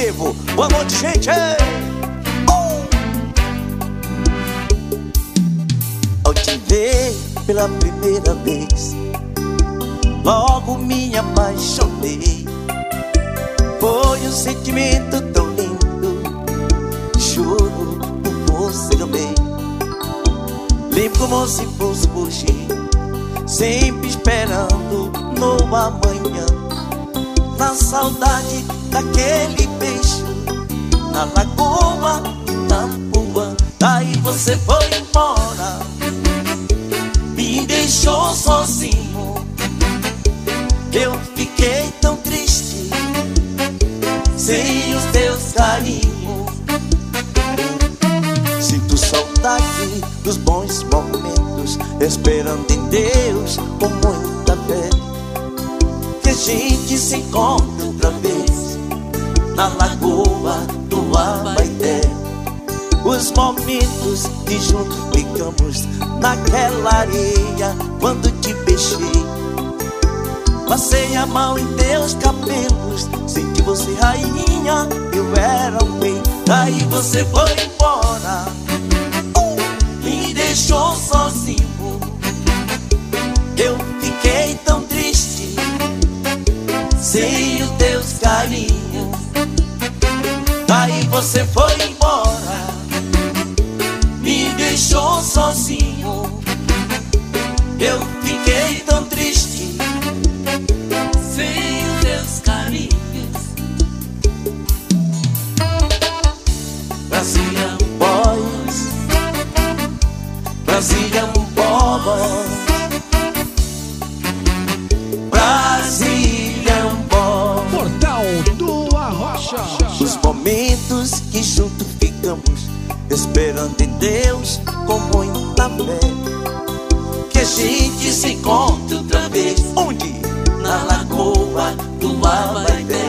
vivo. Boa noite, gente. Ao te ver pela primeira vez, logo me apaixonei. Foi um sentimento tão lindo, juro por você também. Lembro como se fosse hoje, sempre esperando no amanhã, na saudade daquele beijo na lagoa de Itapuã. Daí você foi embora, me deixou sozinho. Eu fiquei tão triste sem os teus carinhos. Sinto saudade dos bons momentos, esperando em Deus com muita fé que a gente se encontre outra vez na lagoa do Abaeté. Os momentos que juntos ficamos naquela areia, quando te beijei, passei a mão em teus cabelos, senti você rainha, eu era o rei. Daí você foi embora, me deixou sozinho. Eu fiquei tão triste sem os teus carinhos. Daí você foi embora, me deixou sozinho. Eu fiquei tão triste sem os teus carinhos. Brazilian Boys, Brazilian Boys, Brazilian Boys. Portal do Arrocha. Os momentos que juntos ficamos, esperando em Deus com muita fé que a gente se encontre outra vez. Onde? Na lagoa do Abaeté.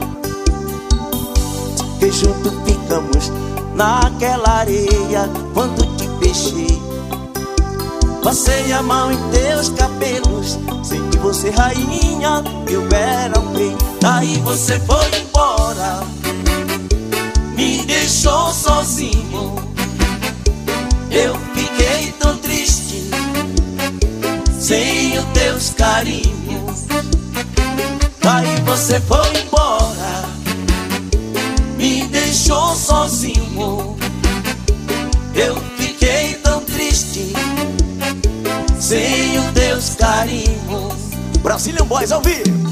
Que juntos ficamos naquela areia, quando te beijei, passei a mão em teus cabelos, senti você rainha, eu era o rei. Daí você foi embora, me deixou sozinho. Eu fiquei tão triste sem os teus carinhos. Daí você foi embora, me deixou sozinho. Eu fiquei tão triste sem os teus carinhos. Brazilian Boys ao vivo.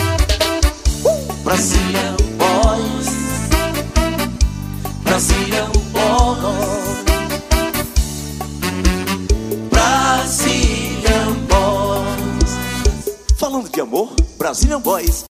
Brazilian Boys, Brazilian Boys, Brazilian Boys. Falando de amor, Brazilian Boys.